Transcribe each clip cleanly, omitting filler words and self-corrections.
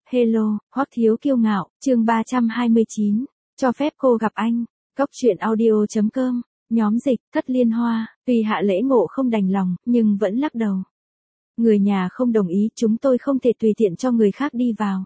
Hello, Hoắc Thiếu Kiêu Ngạo, chương 329, cho phép cô gặp anh, Góc truyện audio.com, nhóm dịch, Thất Liên Hoa, tuy Hạ Lễ Ngộ không đành lòng, nhưng vẫn lắc đầu. Người nhà không đồng ý, chúng tôi không thể tùy tiện cho người khác đi vào.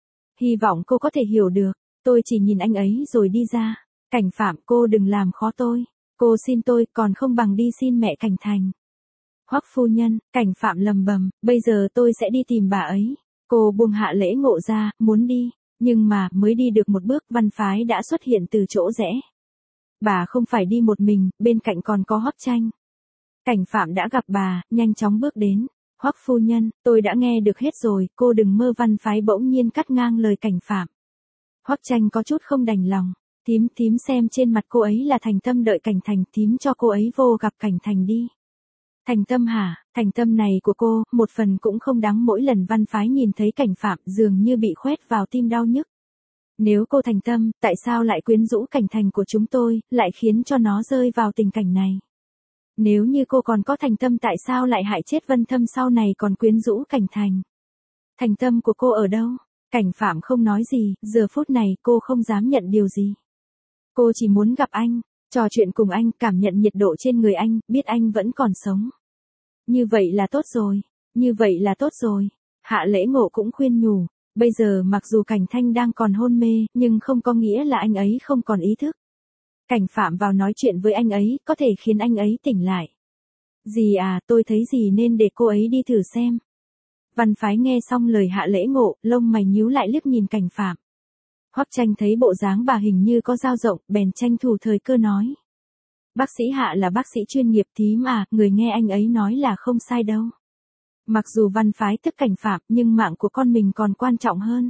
Hy vọng cô có thể hiểu được, tôi chỉ nhìn anh ấy rồi đi ra. Cảnh Phạm, cô đừng làm khó tôi, cô xin tôi còn không bằng đi xin mẹ Cảnh Thành. Hoắc phu nhân, Cảnh Phạm lầm bầm, bây giờ tôi sẽ đi tìm bà ấy. Cô buông Hạ Lễ Ngộ ra, muốn đi, nhưng mà mới đi được một bước Văn Phái đã xuất hiện từ chỗ rẽ. Bà không phải đi một mình, bên cạnh còn có Hoắc Tranh. Cảnh Phạm đã gặp bà, nhanh chóng bước đến. Hoắc phu nhân, tôi đã nghe được hết rồi, cô đừng mơ. Văn Phái bỗng nhiên cắt ngang lời Cảnh Phạm. Hoắc Tranh có chút không đành lòng, thím xem trên mặt cô ấy là thành tâm đợi Cảnh Thành, thím cho cô ấy vô gặp Cảnh Thành đi. Thành tâm hả? Thành tâm này của cô, một phần cũng không đáng. Mỗi lần Văn Phái nhìn thấy Cảnh Phạm dường như bị khoét vào tim đau nhức. Nếu cô thành tâm, tại sao lại quyến rũ Cảnh Thành của chúng tôi, lại khiến cho nó rơi vào tình cảnh này? Nếu như cô còn có thành tâm, tại sao lại hại chết Vân Thâm, sau này còn quyến rũ Cảnh Thành? Thành tâm của cô ở đâu? Cảnh Phạm không nói gì, giờ phút này cô không dám nhận điều gì. Cô chỉ muốn gặp anh, trò chuyện cùng anh, cảm nhận nhiệt độ trên người anh, biết anh vẫn còn sống. Như vậy là tốt rồi, như vậy là tốt rồi. Hạ Lễ Ngộ cũng khuyên nhủ, bây giờ mặc dù Cảnh Thanh đang còn hôn mê, nhưng không có nghĩa là anh ấy không còn ý thức. Cảnh Phạm vào nói chuyện với anh ấy, có thể khiến anh ấy tỉnh lại. Dì à, tôi thấy dì nên để cô ấy đi thử xem. Văn Phái nghe xong lời Hạ Lễ Ngộ, lông mày nhíu lại liếc nhìn Cảnh Phạm. Hoắc Tranh thấy bộ dáng bà hình như có dao rộng, bèn tranh thủ thời cơ nói. Bác sĩ Hạ là bác sĩ chuyên nghiệp, thím à, người nghe anh ấy nói là không sai đâu. Mặc dù Văn Phái tức Cảnh Phạm, nhưng mạng của con mình còn quan trọng hơn.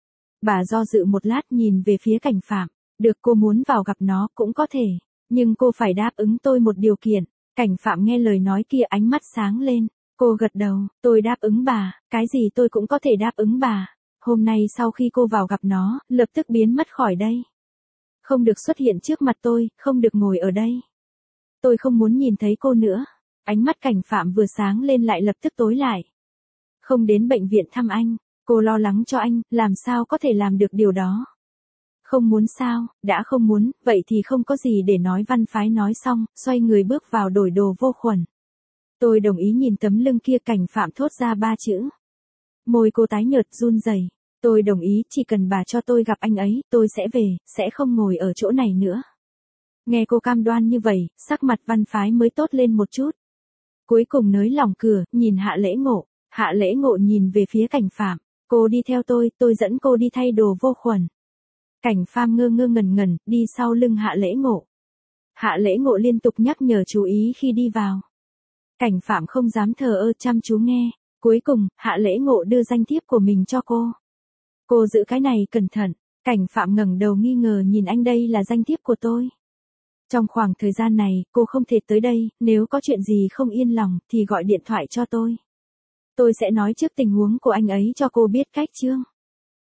Bà do dự một lát nhìn về phía Cảnh Phạm, được, cô muốn vào gặp nó cũng có thể, nhưng cô phải đáp ứng tôi một điều kiện. Cảnh Phạm nghe lời nói kia ánh mắt sáng lên, cô gật đầu, tôi đáp ứng bà, cái gì tôi cũng có thể đáp ứng bà. Hôm nay sau khi cô vào gặp nó, lập tức biến mất khỏi đây. Không được xuất hiện trước mặt tôi, không được ngồi ở đây. Tôi không muốn nhìn thấy cô nữa. Ánh mắt Cảnh Phạm vừa sáng lên lại lập tức tối lại. Không đến bệnh viện thăm anh, cô lo lắng cho anh, làm sao có thể làm được điều đó. Không muốn sao, đã không muốn, vậy thì không có gì để nói. Văn Phái nói xong, xoay người bước vào đổi đồ vô khuẩn. Tôi đồng ý. Nhìn tấm lưng kia, Cảnh Phạm thốt ra 3 chữ. Môi cô tái nhợt run rẩy. Tôi đồng ý, chỉ cần bà cho tôi gặp anh ấy, tôi sẽ về, sẽ không ngồi ở chỗ này nữa. Nghe cô cam đoan như vậy, sắc mặt Văn Phái mới tốt lên một chút. Cuối cùng nới lỏng cửa, nhìn Hạ Lễ Ngộ. Hạ Lễ Ngộ nhìn về phía Cảnh Phạm. Cô đi theo tôi dẫn cô đi thay đồ vô khuẩn. Cảnh Phạm ngơ ngẩn, đi sau lưng Hạ Lễ Ngộ. Hạ Lễ Ngộ liên tục nhắc nhở chú ý khi đi vào. Cảnh Phạm không dám thờ ơ, chăm chú nghe. Cuối cùng, Hạ Lễ Ngộ đưa danh thiếp của mình cho cô. Cô giữ cái này cẩn thận. Cảnh Phạm ngẩng đầu nghi ngờ nhìn anh, đây là danh thiếp của tôi. Trong khoảng thời gian này, cô không thể tới đây, nếu có chuyện gì không yên lòng, thì gọi điện thoại cho tôi. Tôi sẽ nói trước tình huống của anh ấy cho cô biết cách chương.